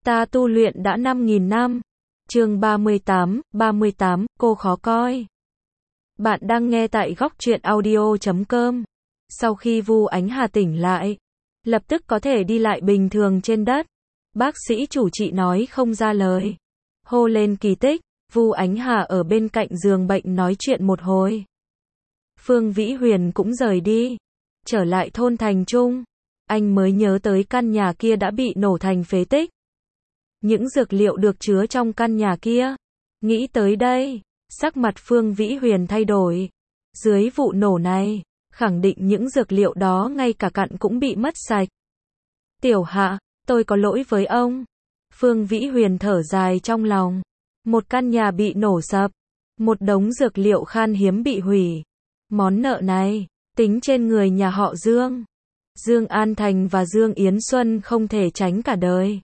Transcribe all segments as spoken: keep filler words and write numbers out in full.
Ta tu luyện đã năm nghìn năm. Chương ba mươi tám, ba mươi tám, cô khó coi. Bạn đang nghe tại góc truyện audio chấm com. Sau khi Vu Ánh Hà tỉnh lại, lập tức có thể đi lại bình thường trên đất. Bác sĩ chủ trị nói không ra lời. Hô lên kỳ tích, Vu Ánh Hà ở bên cạnh giường bệnh nói chuyện một hồi. Phương Vĩ Huyền cũng rời đi. Trở lại thôn Thành Trung, anh mới nhớ tới căn nhà kia đã bị nổ thành phế tích. Những dược liệu được chứa trong căn nhà kia. Nghĩ tới đây, sắc mặt Phương Vĩ Huyền thay đổi. Dưới vụ nổ này, khẳng định những dược liệu đó ngay cả cặn cũng bị mất sạch. Tiểu Hạ, tôi có lỗi với ông. Phương Vĩ Huyền thở dài trong lòng. Một căn nhà bị nổ sập, một đống dược liệu khan hiếm bị hủy. Món nợ này, tính trên người nhà họ Dương. Dương An Thành và Dương Yến Xuân không thể tránh cả đời.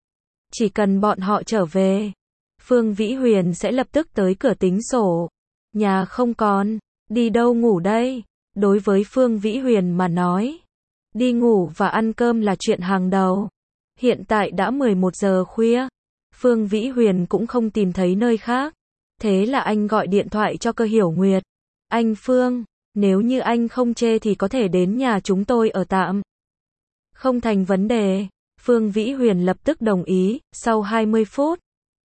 Chỉ cần bọn họ trở về, Phương Vĩ Huyền sẽ lập tức tới cửa tính sổ. Nhà không còn, đi đâu ngủ đây? Đối với Phương Vĩ Huyền mà nói, đi ngủ và ăn cơm là chuyện hàng đầu. Hiện tại đã mười một giờ khuya, Phương Vĩ Huyền cũng không tìm thấy nơi khác. Thế là anh gọi điện thoại cho Cơ Hiểu Nguyệt. Anh Phương, nếu như anh không chê thì có thể đến nhà chúng tôi ở tạm. Không thành vấn đề. Phương Vĩ Huyền lập tức đồng ý. Sau hai mươi phút,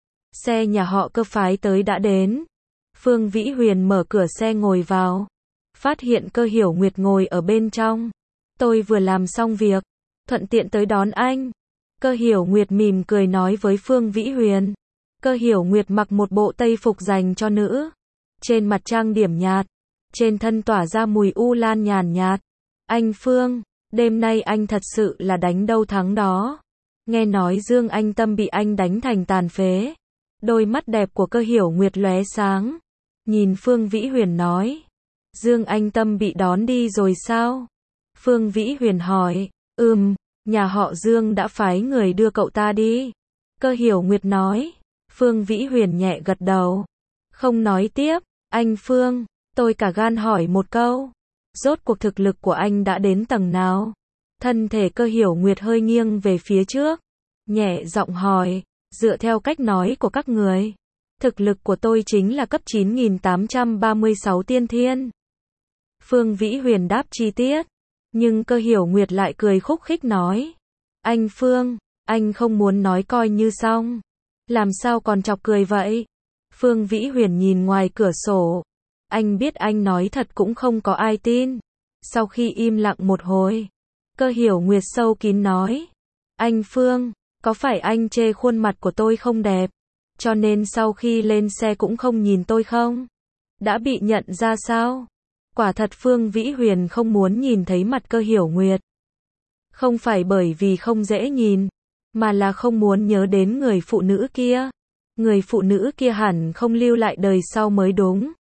xe nhà họ Cơ phái tới đã đến. Phương Vĩ Huyền mở cửa xe ngồi vào, phát hiện Cơ Hiểu Nguyệt ngồi ở bên trong. Tôi vừa làm xong việc, thuận tiện tới đón anh. Cơ Hiểu Nguyệt mỉm cười nói với Phương Vĩ Huyền. Cơ Hiểu Nguyệt mặc một bộ tây phục dành cho nữ. Trên mặt trang điểm nhạt, trên thân tỏa ra mùi u lan nhàn nhạt. Anh Phương, đêm nay anh thật sự là đánh đâu thắng đó. Nghe nói Dương Anh Tâm bị anh đánh thành tàn phế. Đôi mắt đẹp của Cơ Hiểu Nguyệt lóe sáng. Nhìn Phương Vĩ Huyền nói. Dương Anh Tâm bị đón đi rồi sao? Phương Vĩ Huyền hỏi. Ừm, nhà họ Dương đã phái người đưa cậu ta đi. Cơ Hiểu Nguyệt nói. Phương Vĩ Huyền nhẹ gật đầu. Không nói tiếp. Anh Phương, tôi cả gan hỏi một câu. Rốt cuộc thực lực của anh đã đến tầng nào? Thân thể Cơ Hiểu Nguyệt hơi nghiêng về phía trước. Nhẹ giọng hỏi. Dựa theo cách nói của các người, thực lực của tôi chính là cấp chín nghìn tám trăm ba mươi sáu tiên thiên. Phương Vĩ Huyền đáp chi tiết. Nhưng Cơ Hiểu Nguyệt lại cười khúc khích nói. Anh Phương, anh không muốn nói coi như xong. Làm sao còn chọc cười vậy? Phương Vĩ Huyền nhìn ngoài cửa sổ. Anh biết anh nói thật cũng không có ai tin. Sau khi im lặng một hồi, Cơ Hiểu Nguyệt sâu kín nói. Anh Phương, có phải anh chê khuôn mặt của tôi không đẹp, cho nên sau khi lên xe cũng không nhìn tôi không? Đã bị nhận ra sao? Quả thật Phương Vĩ Huyền không muốn nhìn thấy mặt Cơ Hiểu Nguyệt. Không phải bởi vì không dễ nhìn, mà là không muốn nhớ đến người phụ nữ kia. Người phụ nữ kia hẳn không lưu lại đời sau mới đúng.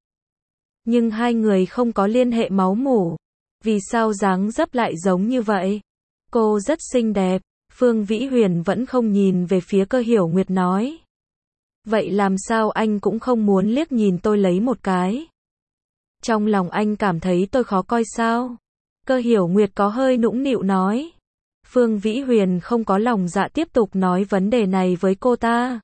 Nhưng hai người không có liên hệ máu mủ. Vì sao dáng dấp lại giống như vậy? Cô rất xinh đẹp. Phương Vĩ Huyền vẫn không nhìn về phía Cơ Hiểu Nguyệt nói. Vậy làm sao anh cũng không muốn liếc nhìn tôi lấy một cái? Trong lòng anh cảm thấy tôi khó coi sao? Cơ Hiểu Nguyệt có hơi nũng nịu nói. Phương Vĩ Huyền không có lòng dạ tiếp tục nói vấn đề này với cô ta.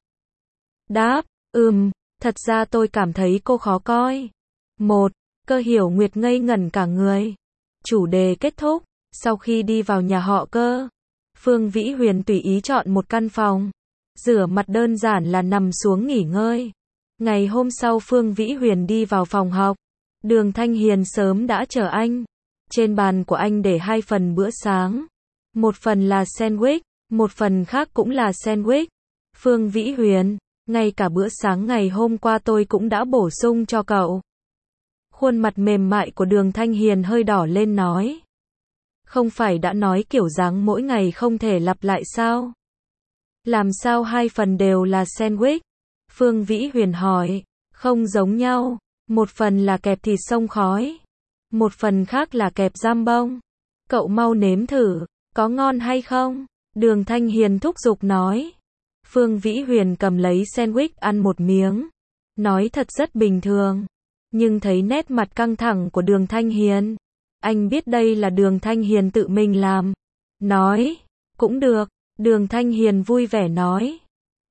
Đáp, ừm, thật ra tôi cảm thấy cô khó coi. Một, Cơ Hiểu Nguyệt ngây ngẩn cả người. Chủ đề kết thúc. Sau khi đi vào nhà họ Cơ, Phương Vĩ Huyền tùy ý chọn một căn phòng. Rửa mặt đơn giản là nằm xuống nghỉ ngơi. Ngày hôm sau Phương Vĩ Huyền đi vào phòng học. Đường Thanh Hiền sớm đã chờ anh. Trên bàn của anh để hai phần bữa sáng. Một phần là sandwich, một phần khác cũng là sandwich. Phương Vĩ Huyền, ngay cả bữa sáng ngày hôm qua tôi cũng đã bổ sung cho cậu. Khuôn mặt mềm mại của Đường Thanh Hiền hơi đỏ lên nói. Không phải đã nói kiểu dáng mỗi ngày không thể lặp lại sao? Làm sao hai phần đều là sandwich? Phương Vĩ Huyền hỏi. Không giống nhau. Một phần là kẹp thịt xông khói. Một phần khác là kẹp jambon. Cậu mau nếm thử. Có ngon hay không? Đường Thanh Hiền thúc giục nói. Phương Vĩ Huyền cầm lấy sandwich ăn một miếng. Nói thật rất bình thường. Nhưng thấy nét mặt căng thẳng của Đường Thanh Hiền. Anh biết đây là Đường Thanh Hiền tự mình làm. Nói, cũng được. Đường Thanh Hiền vui vẻ nói.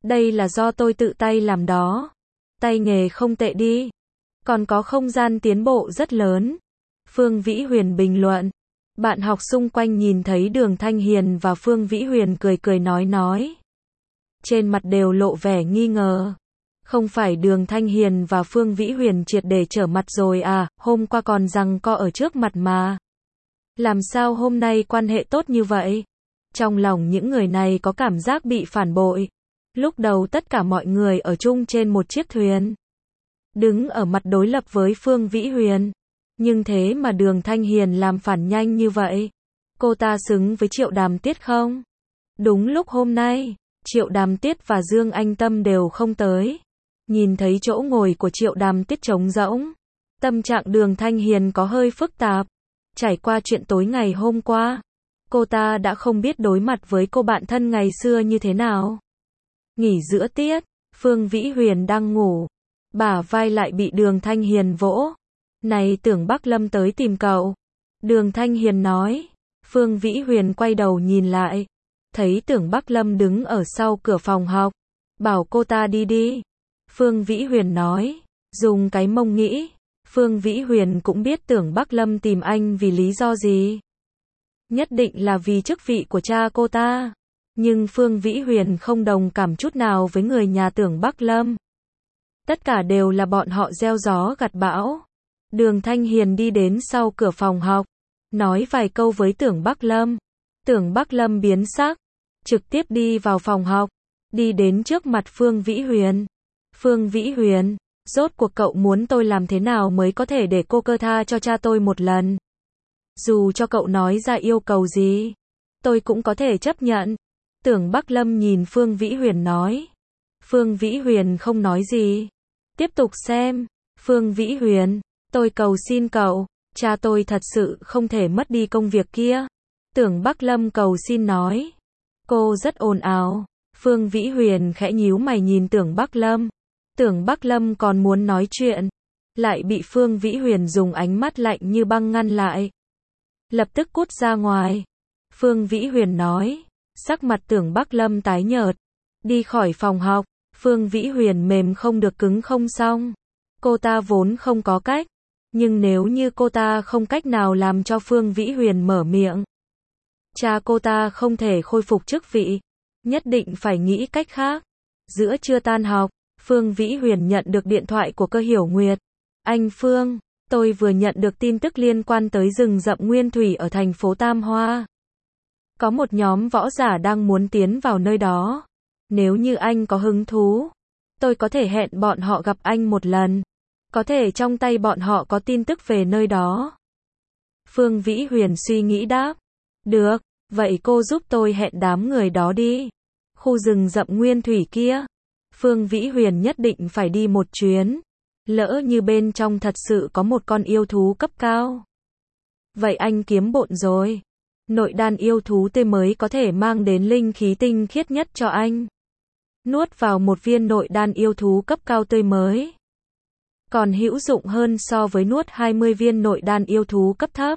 Đây là do tôi tự tay làm đó. Tay nghề không tệ đi. Còn có không gian tiến bộ rất lớn. Phương Vĩ Huyền bình luận. Bạn học xung quanh nhìn thấy Đường Thanh Hiền và Phương Vĩ Huyền cười cười nói nói. Trên mặt đều lộ vẻ nghi ngờ. Không phải Đường Thanh Hiền và Phương Vĩ Huyền triệt để trở mặt rồi à, hôm qua còn rằng co ở trước mặt mà. Làm sao hôm nay quan hệ tốt như vậy? Trong lòng những người này có cảm giác bị phản bội. Lúc đầu tất cả mọi người ở chung trên một chiếc thuyền. Đứng ở mặt đối lập với Phương Vĩ Huyền. Nhưng thế mà Đường Thanh Hiền làm phản nhanh như vậy. Cô ta xứng với Triệu Đàm Tiết không? Đúng lúc hôm nay, Triệu Đàm Tiết và Dương Anh Tâm đều không tới. Nhìn thấy chỗ ngồi của Triệu Đàm Tiết trống rỗng. Tâm trạng Đường Thanh Hiền có hơi phức tạp. Trải qua chuyện tối ngày hôm qua, cô ta đã không biết đối mặt với cô bạn thân ngày xưa như thế nào. Nghỉ giữa tiết, Phương Vĩ Huyền đang ngủ. Bả vai lại bị Đường Thanh Hiền vỗ. Này Tưởng Bắc Lâm tới tìm cậu. Đường Thanh Hiền nói. Phương Vĩ Huyền quay đầu nhìn lại. Thấy Tưởng Bắc Lâm đứng ở sau cửa phòng học. Bảo cô ta đi đi. Phương Vĩ Huyền nói. Dùng cái mông nghĩ. Phương Vĩ Huyền cũng biết Tưởng Bắc Lâm tìm anh vì lý do gì. Nhất định là vì chức vị của cha cô ta. Nhưng Phương Vĩ Huyền không đồng cảm chút nào với người nhà Tưởng Bắc Lâm. Tất cả đều là bọn họ gieo gió gặt bão. Đường Thanh Hiền đi đến sau cửa phòng học. Nói vài câu với Tưởng Bắc Lâm. Tưởng Bắc Lâm biến sắc. Trực tiếp đi vào phòng học. Đi đến trước mặt Phương Vĩ Huyền. Phương Vĩ Huyền, rốt cuộc cậu muốn tôi làm thế nào mới có thể để cô cơ tha cho cha tôi một lần? Dù cho cậu nói ra yêu cầu gì, tôi cũng có thể chấp nhận. Tưởng Bắc Lâm nhìn Phương Vĩ Huyền nói. Phương Vĩ Huyền không nói gì. Tiếp tục xem. Phương Vĩ Huyền, tôi cầu xin cậu, cha tôi thật sự không thể mất đi công việc kia. Tưởng Bắc Lâm cầu xin nói. Cô rất ồn ào. Phương Vĩ Huyền khẽ nhíu mày nhìn Tưởng Bắc Lâm. Tưởng Bắc Lâm còn muốn nói chuyện, lại bị Phương Vĩ Huyền dùng ánh mắt lạnh như băng ngăn lại. Lập tức cút ra ngoài. Phương Vĩ Huyền nói. Sắc mặt Tưởng Bắc Lâm tái nhợt. Đi khỏi phòng học. Phương Vĩ Huyền mềm không được cứng không xong. Cô ta vốn không có cách. Nhưng nếu như cô ta không cách nào làm cho Phương Vĩ Huyền mở miệng, cha cô ta không thể khôi phục chức vị. Nhất định phải nghĩ cách khác. Giữa trưa tan học, Phương Vĩ Huyền nhận được điện thoại của Cơ Hiểu Nguyệt. Anh Phương, tôi vừa nhận được tin tức liên quan tới rừng rậm Nguyên Thủy ở thành phố Tam Hoa. Có một nhóm võ giả đang muốn tiến vào nơi đó. Nếu như anh có hứng thú, tôi có thể hẹn bọn họ gặp anh một lần. Có thể trong tay bọn họ có tin tức về nơi đó. Phương Vĩ Huyền suy nghĩ đáp. Được, vậy cô giúp tôi hẹn đám người đó đi. Khu rừng rậm Nguyên Thủy kia. Phương Vĩ Huyền nhất định phải đi một chuyến. Lỡ như bên trong thật sự có một con yêu thú cấp cao. Vậy anh kiếm bộn rồi. Nội đan yêu thú tê mới có thể mang đến linh khí tinh khiết nhất cho anh. Nuốt vào một viên nội đan yêu thú cấp cao tươi mới. Còn hữu dụng hơn so với nuốt hai mươi viên nội đan yêu thú cấp thấp.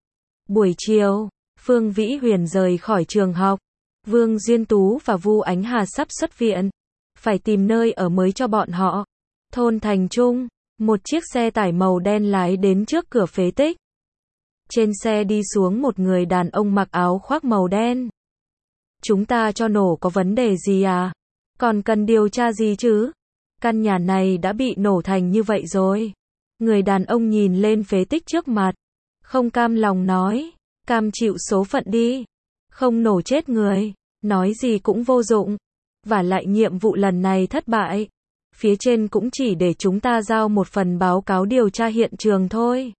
Buổi chiều, Phương Vĩ Huyền rời khỏi trường học. Vương Duyên Tú và Vu Ánh Hà sắp xuất viện. Phải tìm nơi ở mới cho bọn họ. Thôn Thành Trung, một chiếc xe tải màu đen lái đến trước cửa phế tích. Trên xe đi xuống một người đàn ông mặc áo khoác màu đen. Chúng ta cho nổ có vấn đề gì à? Còn cần điều tra gì chứ? Căn nhà này đã bị nổ thành như vậy rồi. Người đàn ông nhìn lên phế tích trước mặt. Không cam lòng nói. Cam chịu số phận đi. Không nổ chết người. Nói gì cũng vô dụng. Và lại nhiệm vụ lần này thất bại. Phía trên cũng chỉ để chúng ta giao một phần báo cáo điều tra hiện trường thôi.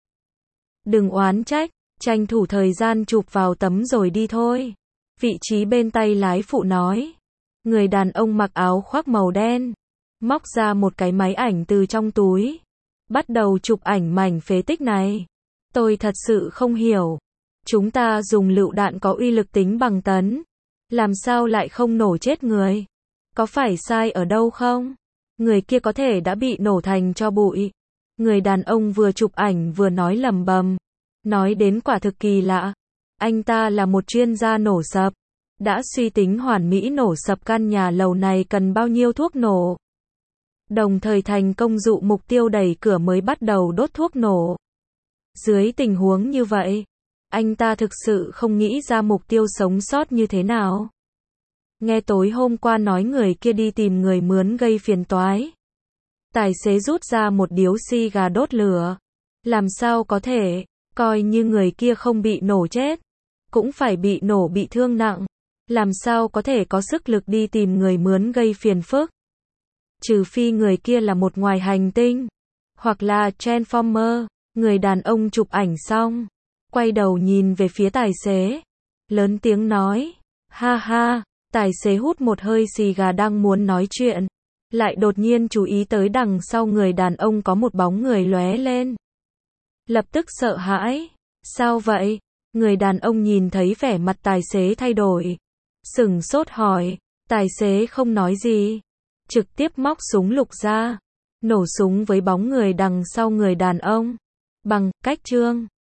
Đừng oán trách, tranh thủ thời gian chụp vào tấm rồi đi thôi. Vị trí bên tay lái phụ nói. Người đàn ông mặc áo khoác màu đen. Móc ra một cái máy ảnh từ trong túi. Bắt đầu chụp ảnh mảnh phế tích này. Tôi thật sự không hiểu. Chúng ta dùng lựu đạn có uy lực tính bằng tấn. Làm sao lại không nổ chết người? Có phải sai ở đâu không? Người kia có thể đã bị nổ thành tro bụi. Người đàn ông vừa chụp ảnh vừa nói lầm bầm. Nói đến quả thực kỳ lạ. Anh ta là một chuyên gia nổ sập. đã suy tính hoàn mỹ nổ sập căn nhà lầu này cần bao nhiêu thuốc nổ. Đồng thời thành công dụ mục tiêu đẩy cửa mới bắt đầu đốt thuốc nổ. Dưới tình huống như vậy, anh ta thực sự không nghĩ ra mục tiêu sống sót như thế nào. Nghe tối hôm qua nói người kia đi tìm người mướn gây phiền toái. Tài xế rút ra một điếu xì gà đốt lửa. Làm sao có thể, coi như người kia không bị nổ chết, cũng phải bị nổ bị thương nặng. Làm sao có thể có sức lực đi tìm người mướn gây phiền phức. Trừ phi người kia là một ngoài hành tinh, hoặc là Transformer. Người đàn ông chụp ảnh xong, quay đầu nhìn về phía tài xế, lớn tiếng nói, ha ha. Tài xế hút một hơi xì gà đang muốn nói chuyện, lại đột nhiên chú ý tới đằng sau người đàn ông có một bóng người lóe lên. Lập tức sợ hãi, sao vậy? Người đàn ông nhìn thấy vẻ mặt tài xế thay đổi, sửng sốt hỏi, tài xế không nói gì, trực tiếp móc súng lục ra, nổ súng với bóng người đằng sau người đàn ông, bằng cách trương.